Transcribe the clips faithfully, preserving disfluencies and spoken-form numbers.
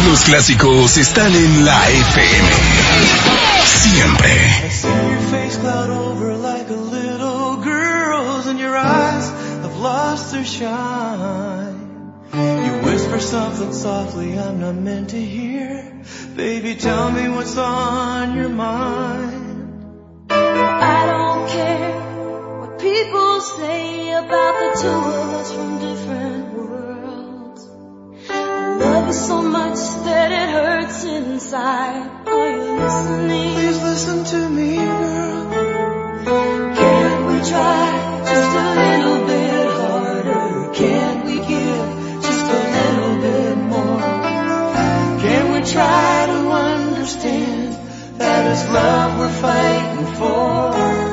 Los clásicos están en la F M. Siempre. I see your face cloud over like a little girl's, and your eyes have lost their shine. You whisper something softly I'm not meant to hear. Baby, tell me what's on your mind. I don't care what people say about the two of us from different worlds. I love you so much that it hurts inside. Are you listening? Please listen to me, girl. Can't we try just a little bit harder? Can't we give just a little bit more? Can we try to understand that it's love we're fighting for?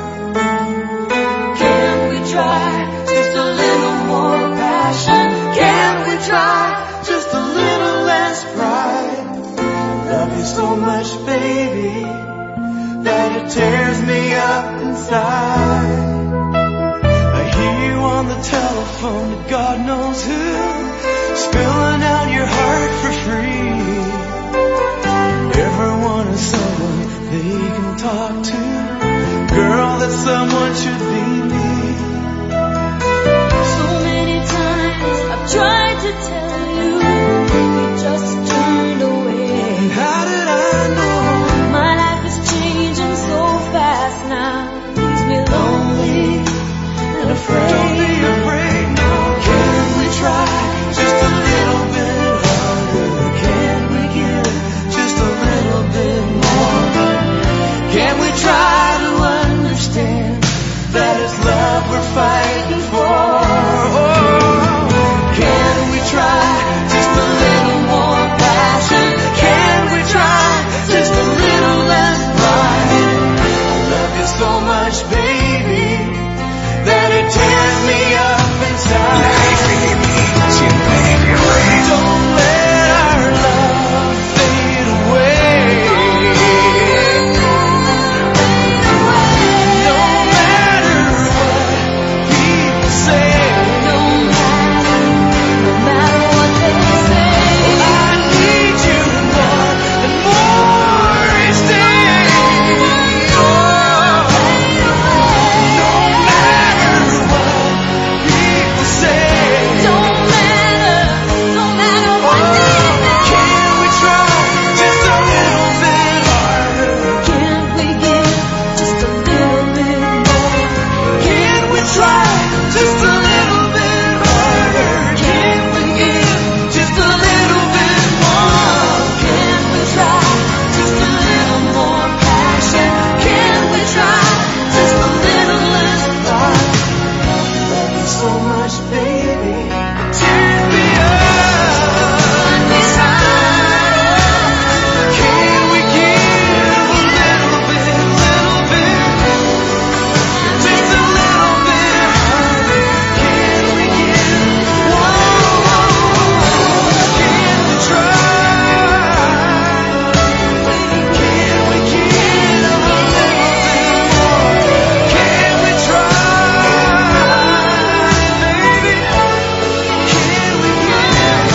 Can we try just a little more passion? Can we try just a little less pride? Love you so much, baby, that it tears me up inside. I hear you on the telephone to God knows who, spilling out your heart for free. Everyone is someone they can talk to. Girl, that someone should be me. So many times I've tried to tell you, you just turned away. And how did I know? My life is changing so fast now, leaves me lonely and afraid. Don't be afraid, no. Can we try just a little bit harder? Can we give just a little bit more? Can we try to understand that it's love we're fighting for? Can we try just a little more passion? Can we try just a little less pride? I love you so much, baby, that it tears me up inside. La F M, siempre. Don't let our love fade away. No matter what people say, No matter, no matter what they say, I need you more and more each day. Oh, no matter what people say, don't matter, no matter what they say. can we try just a little bit harder? Can't we give just a little bit more? Can we try just a little bit harder? Can we give just a little bit more? Can we try just a little more passion? Can we try just a little less pride? Love you so much, baby, it tears me up inside. Can we give a little bit, little bit, just a little bit harder? Can we give? Whoa, can we try? Can we give a little bit more? Can we try, baby? Can we give?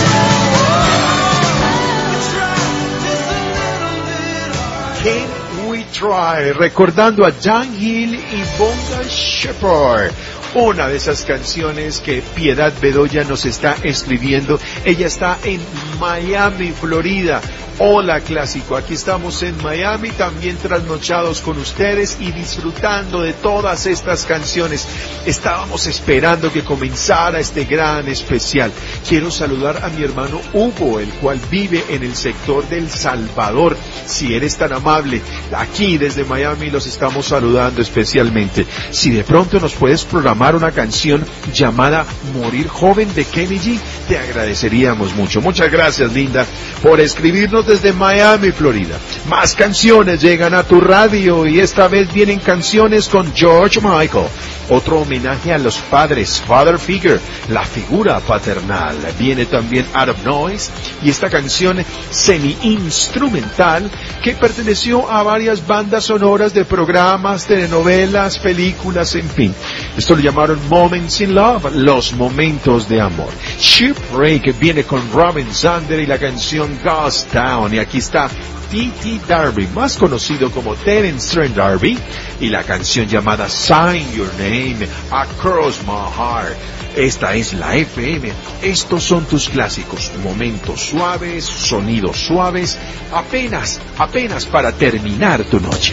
Can We Try, recordando a John Hill y Bonga Shepherd, una de esas canciones que Piedad Bedoya nos está escribiendo. Ella está en Miami, Florida. Hola clásico, aquí estamos en Miami, también trasnochados con ustedes y disfrutando de todas estas canciones. Estábamos esperando que comenzara este gran especial. Quiero saludar a mi hermano Hugo, el cual vive en el sector del Salvador. Si eres tan amable, aquí desde Miami los estamos saludando especialmente. Si de pronto nos puedes programar una canción llamada Morir Joven de Kenny G, te agradeceríamos mucho. Muchas gracias, linda, por escribirnos desde Miami, Florida. Más canciones llegan a tu radio y esta vez vienen canciones con George Michael otro homenaje a los padres, Father Figure, la figura paternal. Viene también Out of Noise y esta canción semi-instrumental que perteneció a varias bandas sonoras de programas, telenovelas, películas, en fin. Esto lo llamaron Moments in Love, los momentos de amor. Shipwreck viene con Robin Zander y la canción Ghost Town, y aquí está T T Darby, más conocido como Terence Trent D'Arby, y la canción llamada Sign Your Name, Across My Heart. Esta es la F M, estos son tus clásicos, momentos suaves, sonidos suaves, apenas, apenas para terminar tu noche.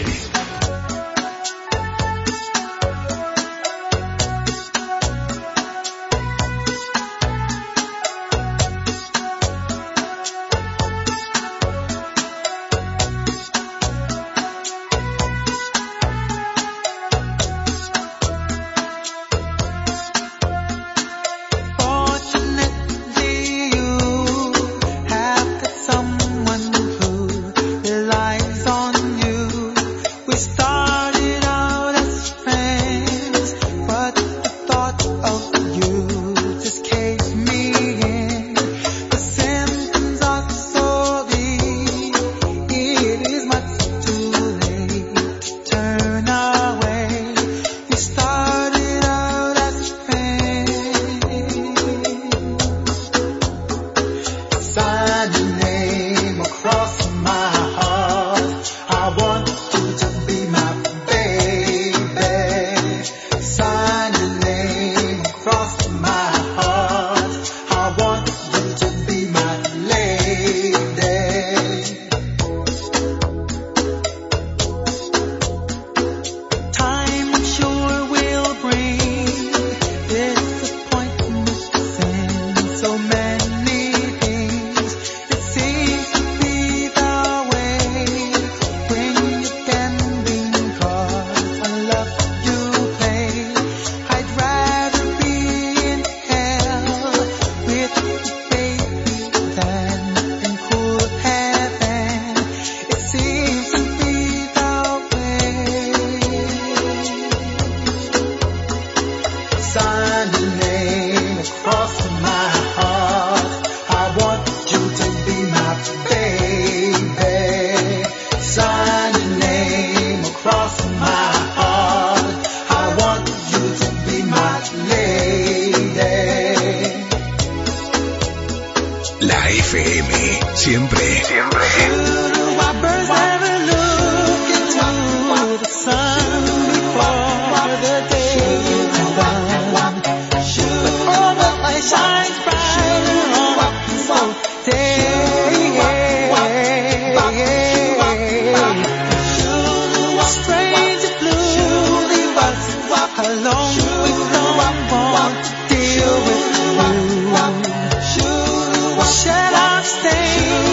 Siempre, siempre.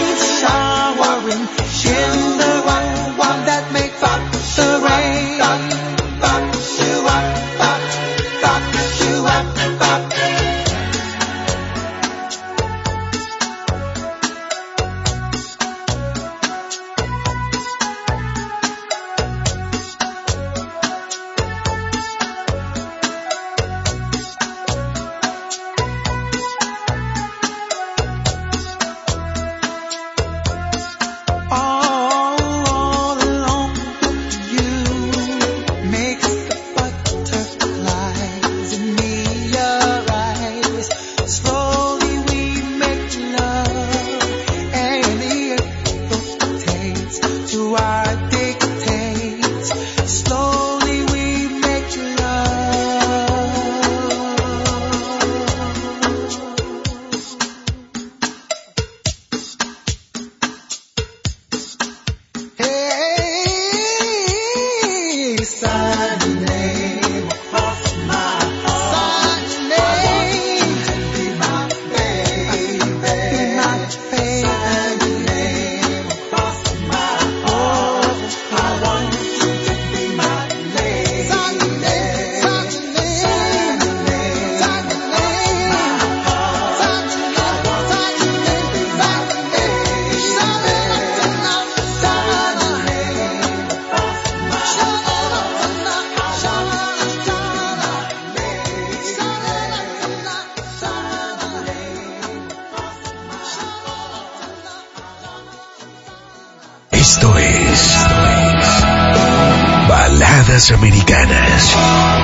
In the one, one that makes up the rain. Esto es Baladas Americanas.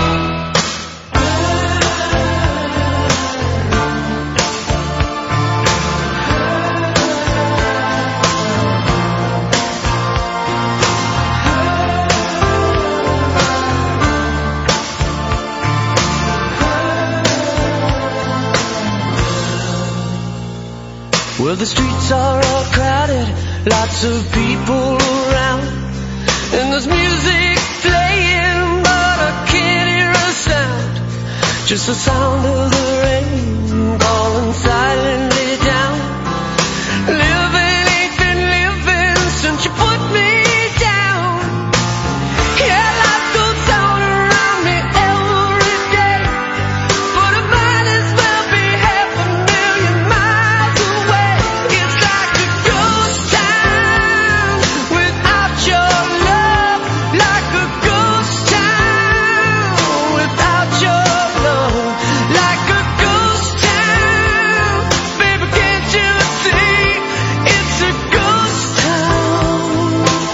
Well, the streets are all crowded, lots of people around, and there's music playing, but I can't hear a sound. Just the sound of the rain falling silently down. Living ain't been living since you put me down. Yeah, life goes on around me every day, but I might as well be half a million miles away. It's like a ghost town without your love, like a ghost town without your love, like a ghost town. Baby, can't you see it's a ghost town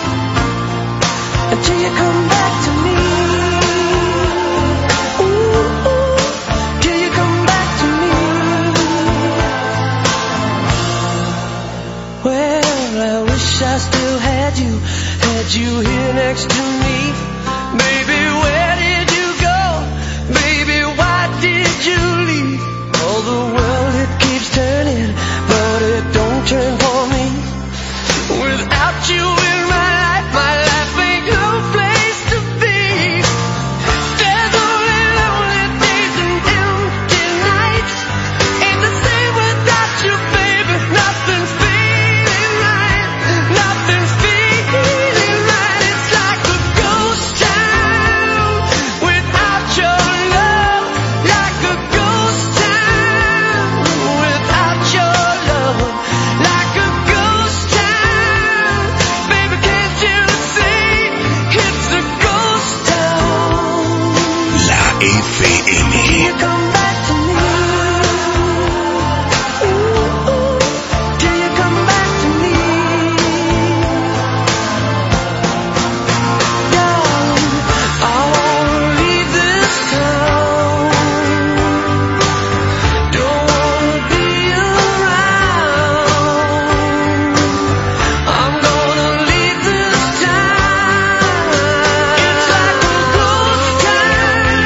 until you come back to me? Ooh, ooh, till you come back to me. Well, I wish I still had you, had you here next to me. Baby, where did you go? Baby, why did you leave? Oh, the world, it keeps turning, but it don't turn for me. Without you in my life, my life ain't no place to be. There's only lonely days and empty nights. Ain't the same without you, baby. Nothing's feeling right. Nothing's feeling right. It's like a ghost town without your love. Like a ghost town without your love. Like a ghost town. Baby, can't you see it's a ghost town? La F M. You come back to me. Ooh, ooh, till you come back to me. Darling, I wanna leave this town. Don't wanna be around. I'm gonna leave this town. It's like a ghost town.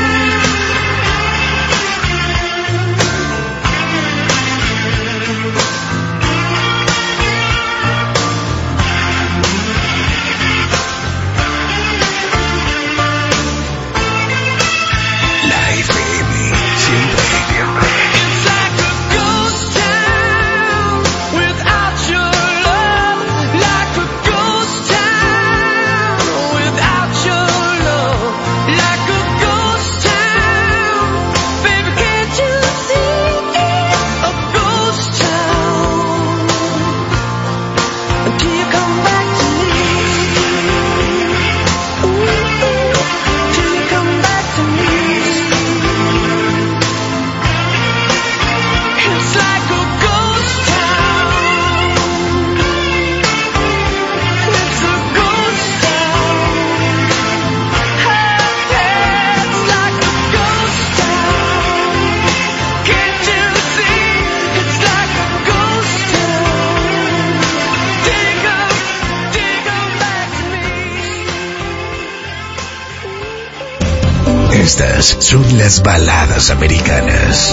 La F M. Siempre, siempre. It's like a ghost town without your love. Like a ghost town without your love. Like a ghost town. Baby, can't you see it's a ghost town until you come back to me? Ooh, till you come back to me. It's like a ghost town. It's a ghost town. Hey, hey, it's like a ghost town. Can't you see? It's like a ghost town. Dig up, dig up back to me. Estas son las Baladas Americanas.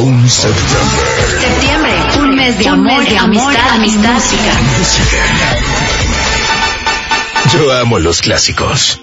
Bone September. Septiembre, un mes de amor, mes de amistad, amistad, música. Música. Yo amo los clásicos.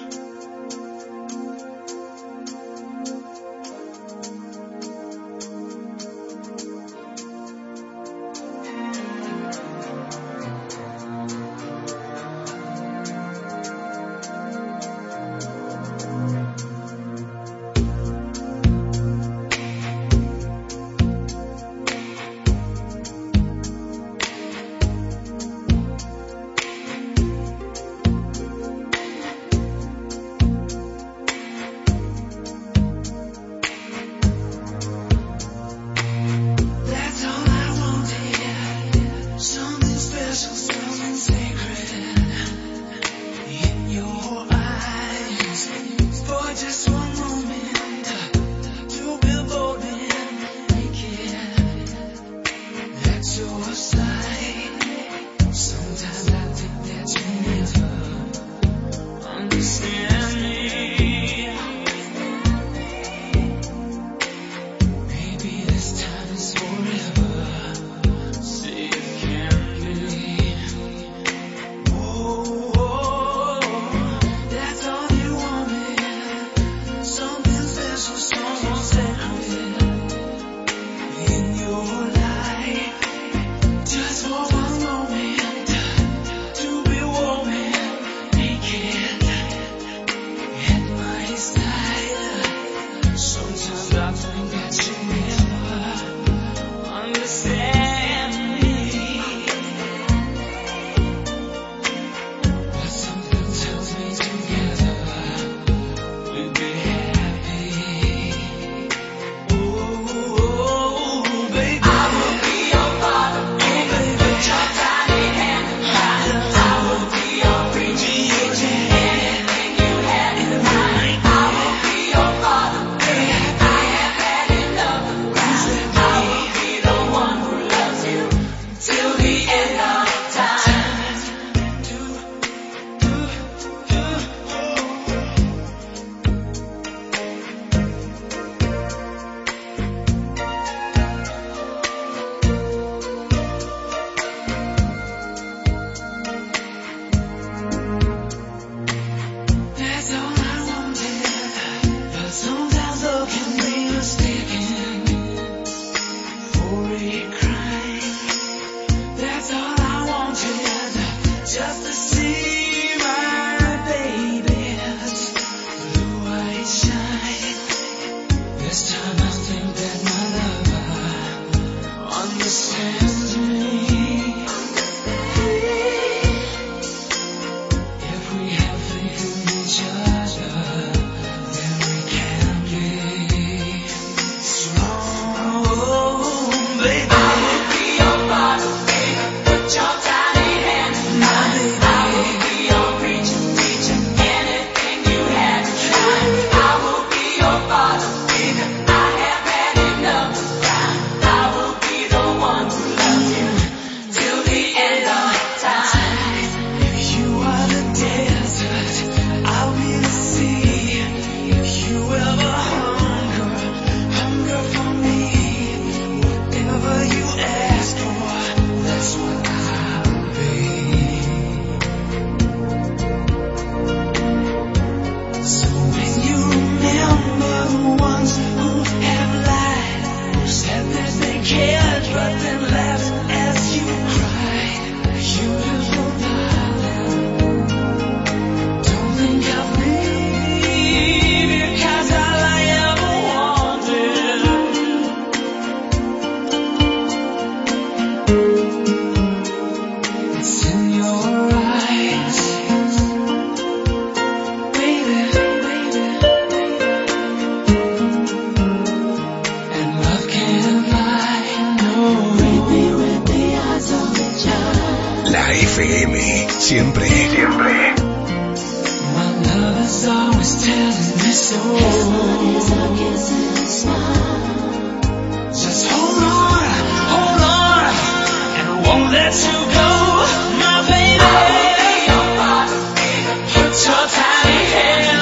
Siempre, siempre.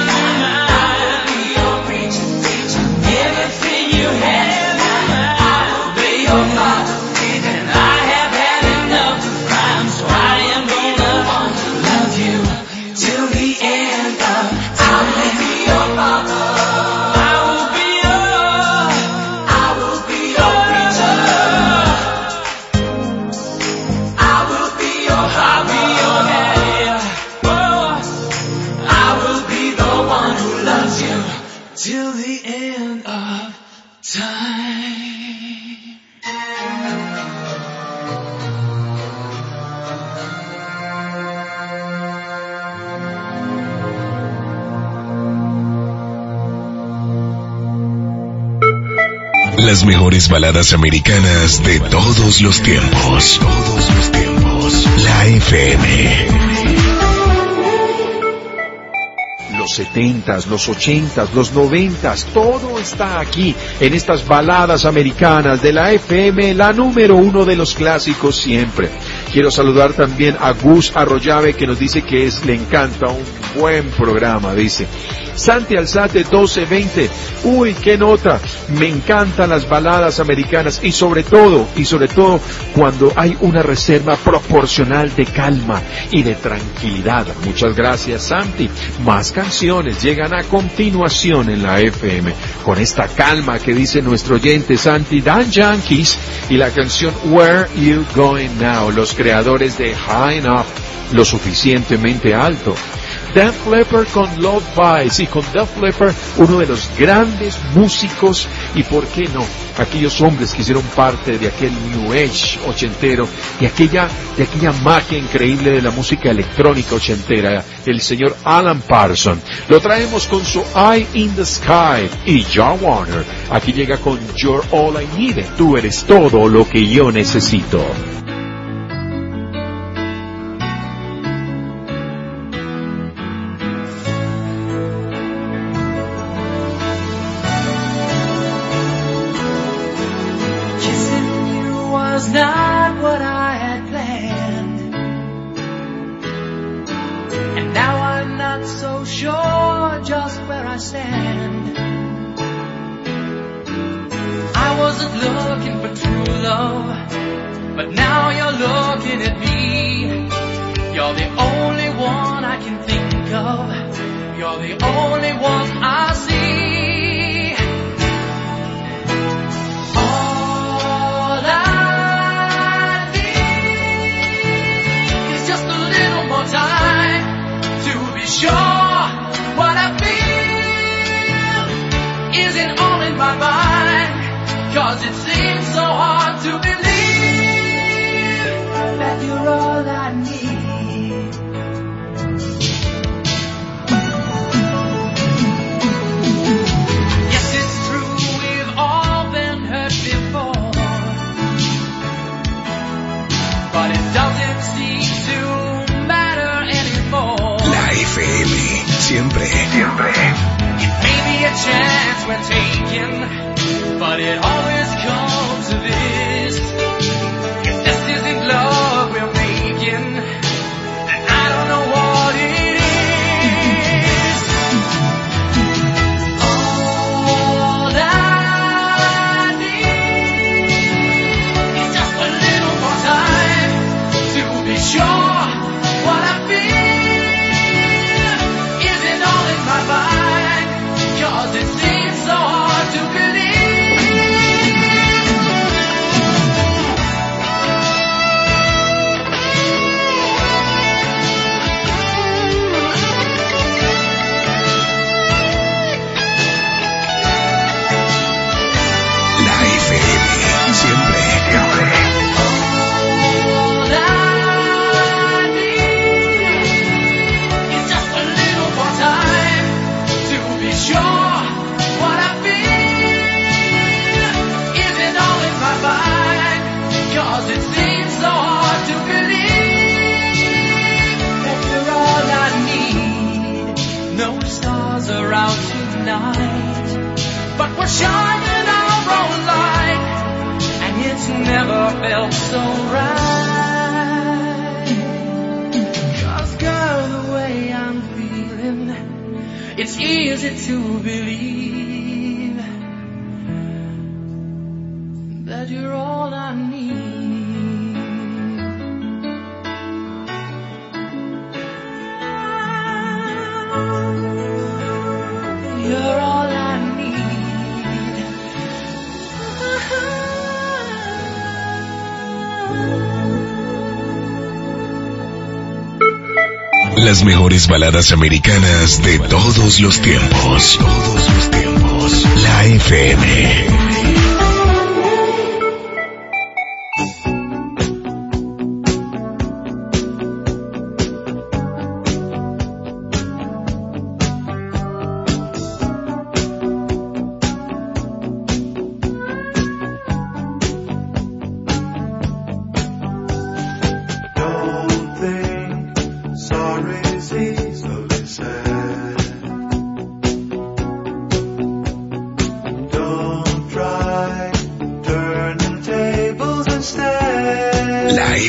Everything you have in mind. Las mejores baladas americanas de todos los tiempos. Todos los tiempos. La F M. Los setentas, los ochentas, los noventas, todo está aquí en estas baladas americanas de la F M, la número uno de los clásicos siempre. Quiero saludar también a Gus Arroyave, que nos dice que es, le encanta, un buen programa, dice. Santi Alzate doce veinte, uy, qué nota, me encantan las baladas americanas y sobre todo, y sobre todo cuando hay una reserva proporcional de calma y de tranquilidad. Muchas gracias, Santi. Más canciones llegan a continuación en la F M, con esta calma que dice nuestro oyente Santi. Dan Yankees y la canción Where You Going Now, los creadores de High Enough, lo suficientemente alto. Def Leppard con Love Bites, y con Def Leppard uno de los grandes músicos y por qué no, aquellos hombres que hicieron parte de aquel New Age ochentero y aquella, de aquella magia increíble de la música electrónica ochentera, el señor Alan Parsons. Lo traemos con su Eye in the Sky, y John Warner aquí llega con You're All I Need, tú eres todo lo que yo necesito. Not what I had planned, and now I'm not so sure just where I stand. I wasn't looking for true love, but now you're looking at me. You're the only one I can think of, you're the only one I see. Sure, what I feel isn't all in my mind, 'cause it seems so hard to believe that you're all I need. Yes, it's true, we've all been hurt before, but it doesn't seem to matter anymore. F M, siempre, siempre. It may be a chance we're taking, but it always comes to this. If this isn't love we're making, then I don't know what it is. All I need is just a little more time to be sure what I feel. It seems so hard to believe. La F M, siempre, siempre. All I need is just a little more time to be sure. It seems so hard to believe that you're all I need. No stars are out tonight, but we're shining our own light, and it's never felt so right. 'Cause girl, the way I'm feeling, it's easy to believe that you're all I need. You're all I need. Las mejores baladas americanas de todos los tiempos. Todos los tiempos. La F M.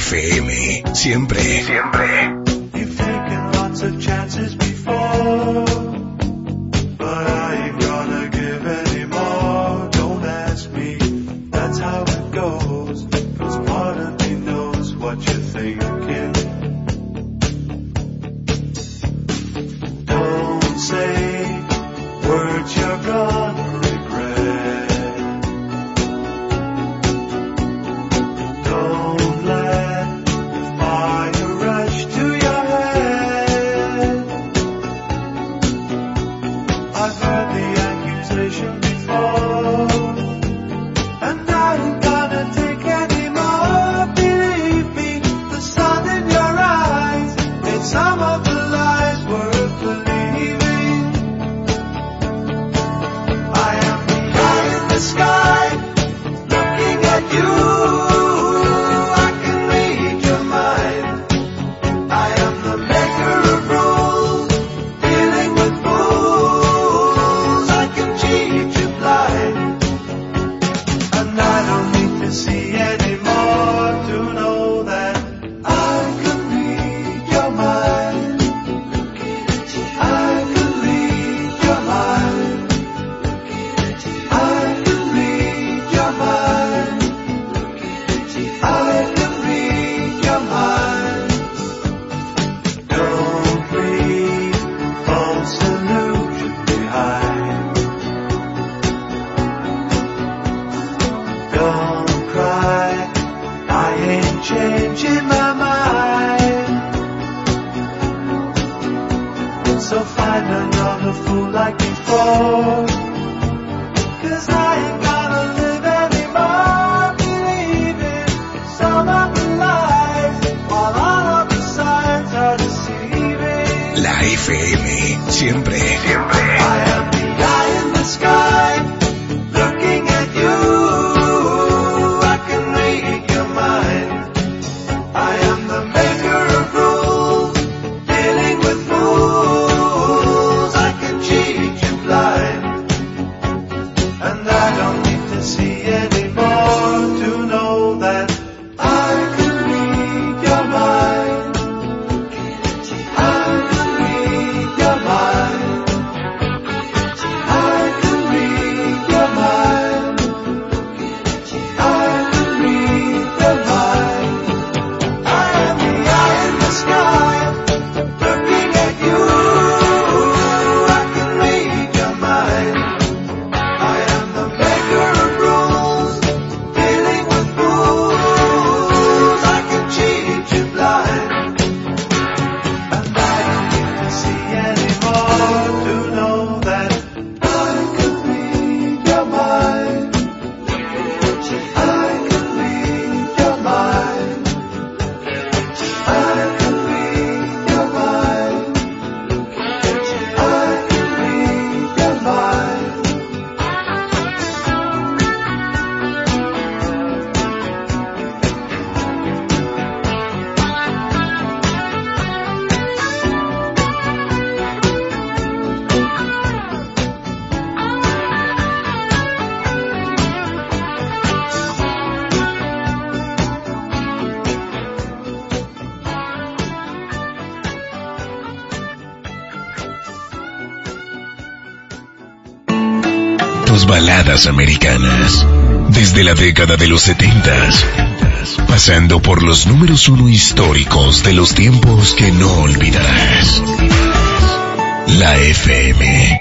F M, siempre, siempre. You've taken lots of chances before, but I ain't gonna give any more. Don't ask me, that's how it goes, 'cause part of me knows what you're thinking. Don't say words you're gonna regret. Don't let the fire rush to your head. I've heard the accusation before, and I ain't gonna take any more. Believe me, the sun in your eyes made some of the lies worth believing. I am the eye in the sky, looking at you. I can read your mind. I am the maker of rules, dealing with fools. I can cheat you blind, and I don't need to see anymore to know that I can read your mind. I can read your mind. I can read your mind. I can read your mind. Don't leave false illusion behind. Don't cry, I ain't changing my mind. So find another fool like before, 'cause I ain't gonna live anymore believing some of the lies, while all of the signs are deceiving. La F M, siempre, siempre. I am the eye in the sky, looking at you. I can read your mind. I am the maker of rules, dealing with fools. I can cheat you blind, and I don't need to see anymore to know that I can read your mind. I can read your mind. I can read your mind. I can read your mind. I am the eye in the sky, looking at you. I can read your mind. I am the maker of rules, dealing with fools. I can cheat you blind, and I don't need to see anymore to know that I can read your mind. I can read your mind. I can read your mind. I can read your mind. Tus baladas americanas, desde la década de los setentas, pasando por los números uno históricos de los tiempos que no olvidarás. La F M.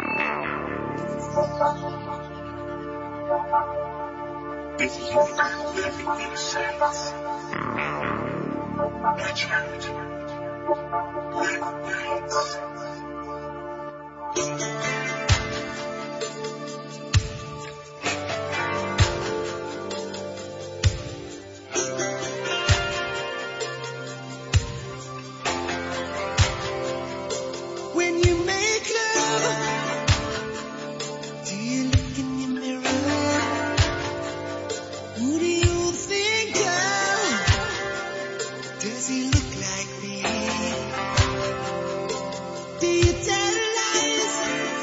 When you make love, do you look in your mirror? Who do you think of? Does he look like me? Do you tell lies?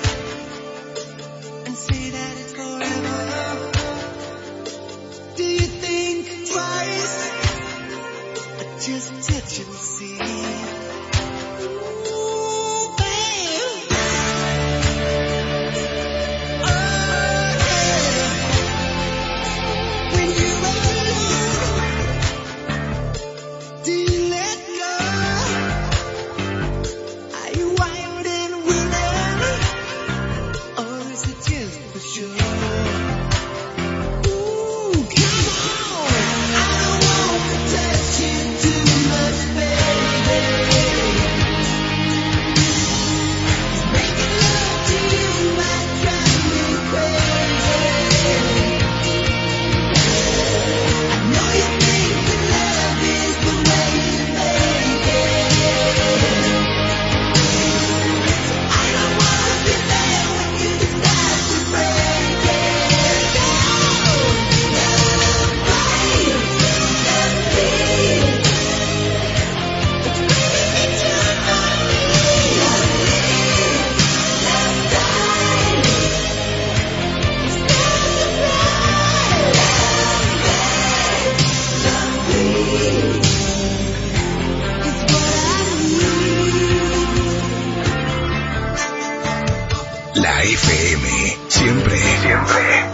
La F M, siempre, siempre.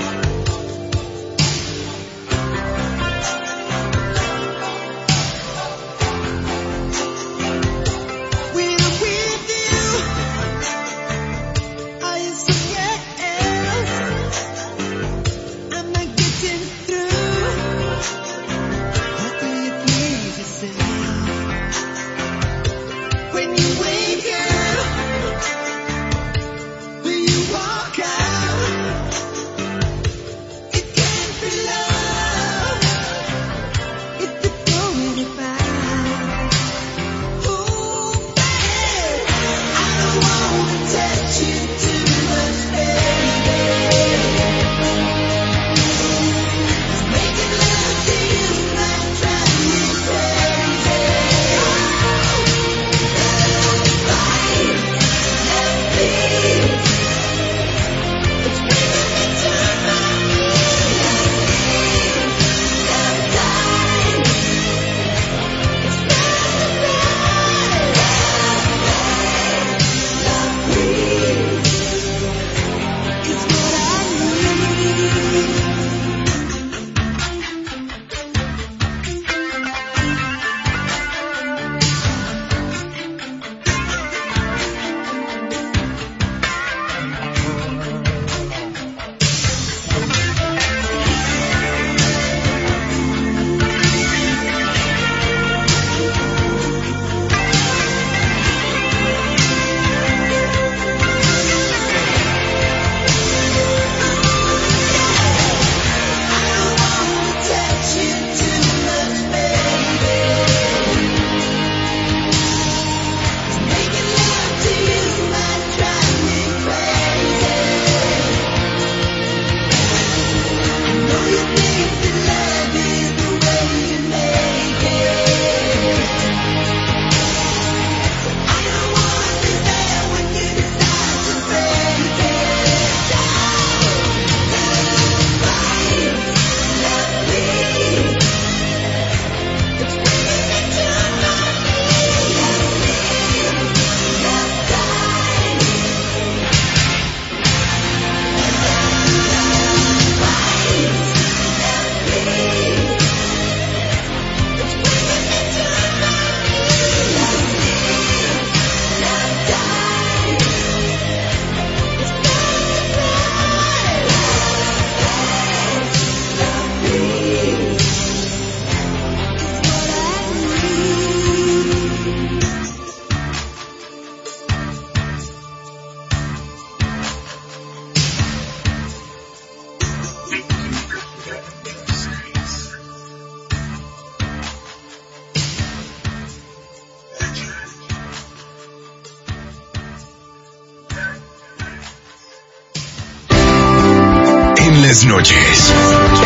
Buenas noches.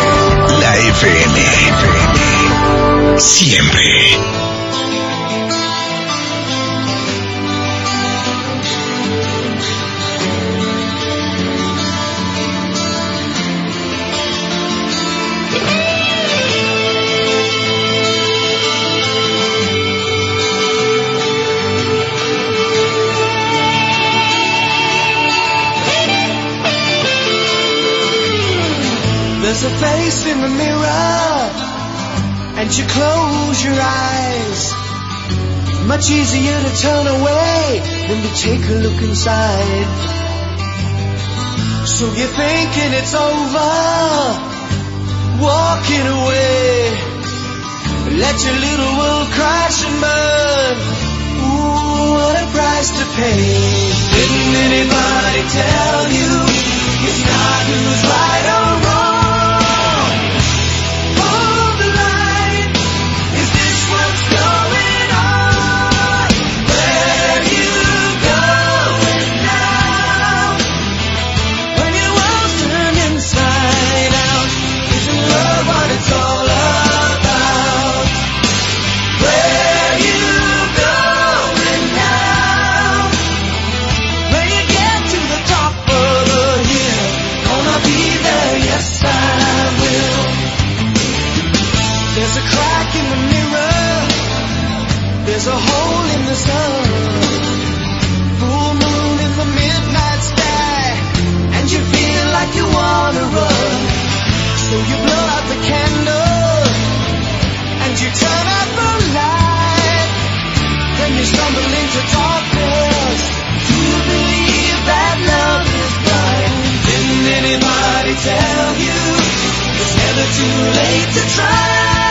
La F M. Siempre. There's a face in the mirror, and you close your eyes. Much easier to turn away than to take a look inside. So you're thinking it's over, walking away. Let your little world crash and burn. Ooh, what a price to pay. Didn't anybody tell you it's not who's right or wrong? There's a hole in the sun, full moon in the midnight sky. like you wanna run. So you blow out the candle and you turn up the light. Then you stumble into darkness. Do you believe that love is blind? Didn't anybody tell you it's never too late to try?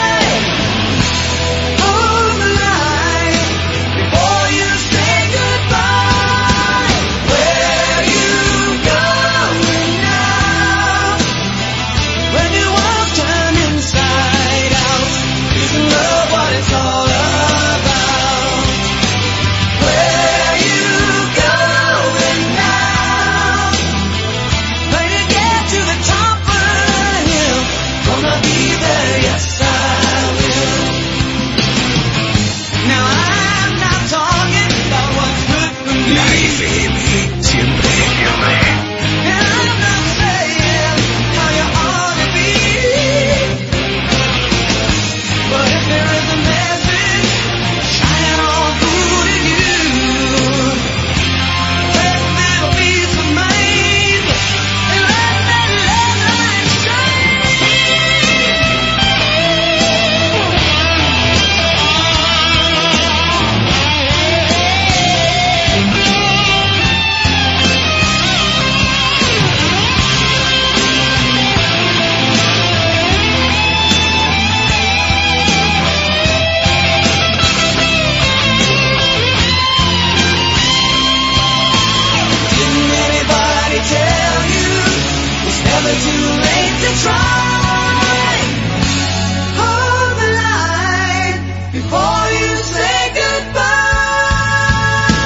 Hold the line before you say goodbye. Where you going now? When your world turn inside out, isn't love what it's all about? Where you going now? When you get to the top of the hill, gonna be there, yes I will. Now I'm not talking about what's good for me. La F M, siempre firme. And I'm not saying how you ought to be. But if there is a message shining all through to you, let that piece of mind and let that love light shine. Didn't anybody tell you it's never too late to try? Hold the line before you say goodbye.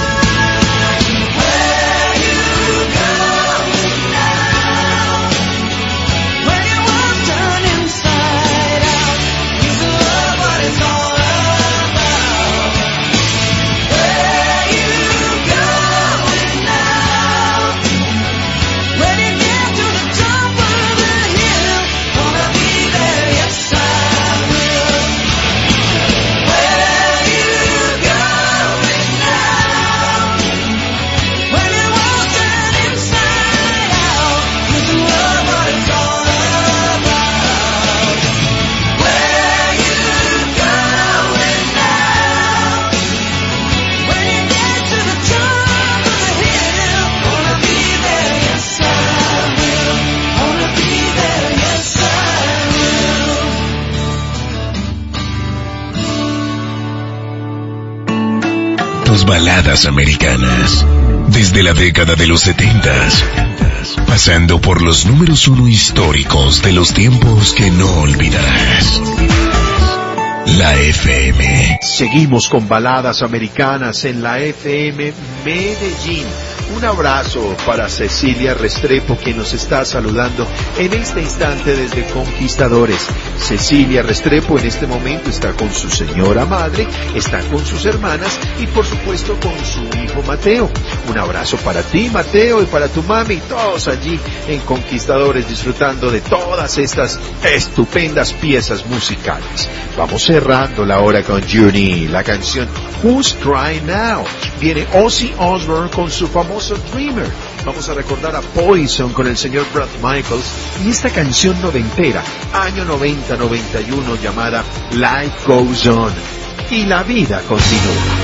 Where you going now? When your world turn inside out, isn't love what it's all about? Where you going now? When you get to the top of the hill, gonna be there, yes I will. Where you going now? When your world turn inside out, isn't love what it's all about? Where you going now? When you get to the top of the hill, gonna be there, yes I will. Gonna be there, yes I will. Tus baladas americanas. Desde la década de los setentas. Pasando por los números uno históricos de los tiempos que no olvidarás. La F M. Seguimos con baladas americanas en la F M Medellín. Un abrazo para Cecilia Restrepo, quien nos está saludando en este instante desde Conquistadores. Cecilia Restrepo en este momento está con su señora madre, está con sus hermanas y por supuesto con su hijo Mateo. Un abrazo para ti, Mateo, y para tu mami, todos allí en Conquistadores disfrutando de todas estas estupendas piezas musicales. Vamos cerrando la hora con Journey, la canción Who's Crying Now. Viene Ozzy Osbourne con su famoso Dreamer. Vamos a recordar a Poison con el señor Brad Michaels y esta canción noventera, año noventa noventa y uno, llamada Life Goes On. Y la vida continúa.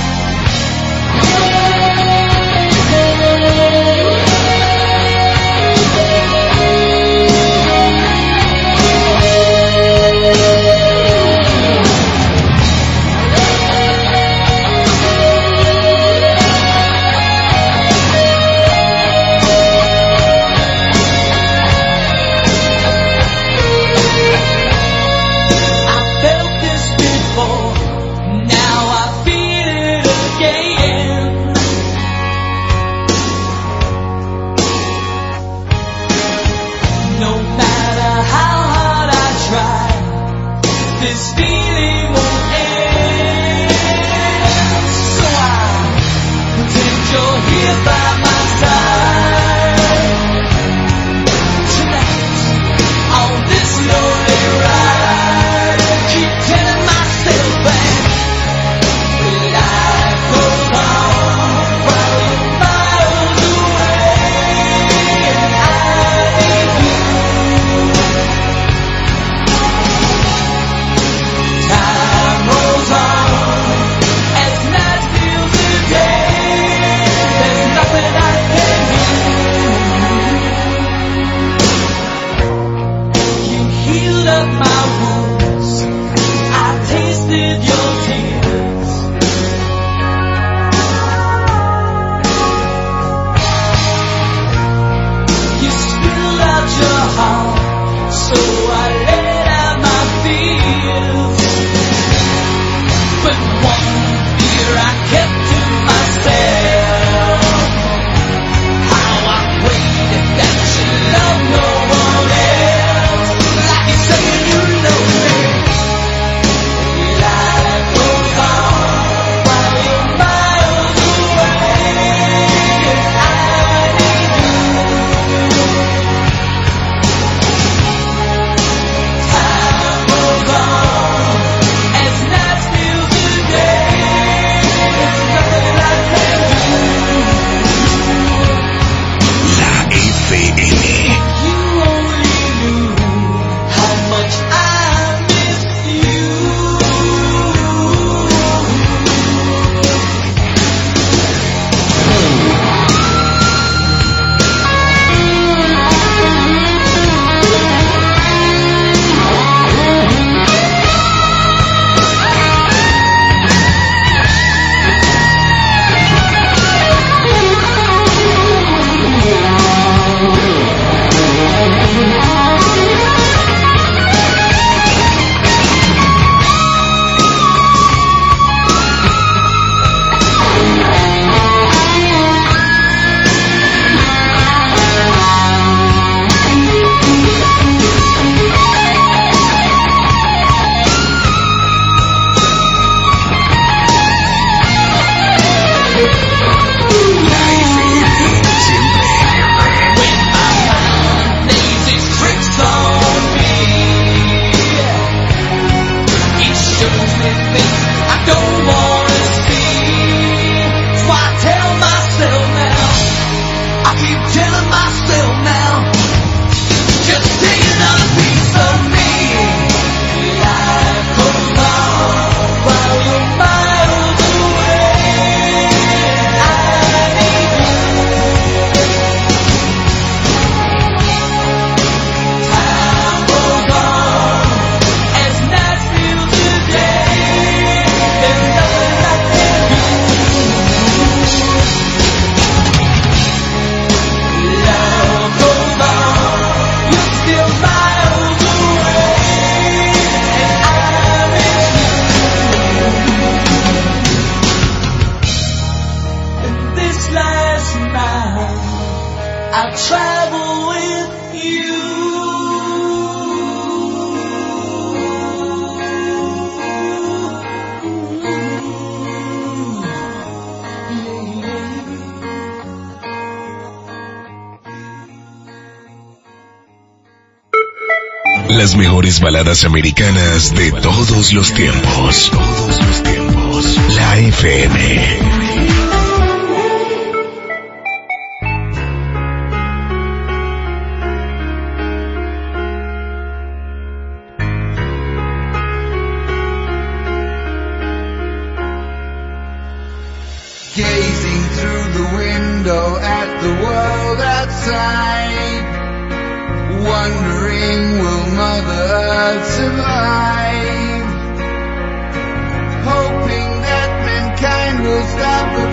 I felt this before, now I feel it again. I travel with you. Las mejores baladas americanas de todos los tiempos. Todos los tiempos. La F M. Gazing through the window at the world outside, wondering will Mother Earth survive, hoping that mankind will stop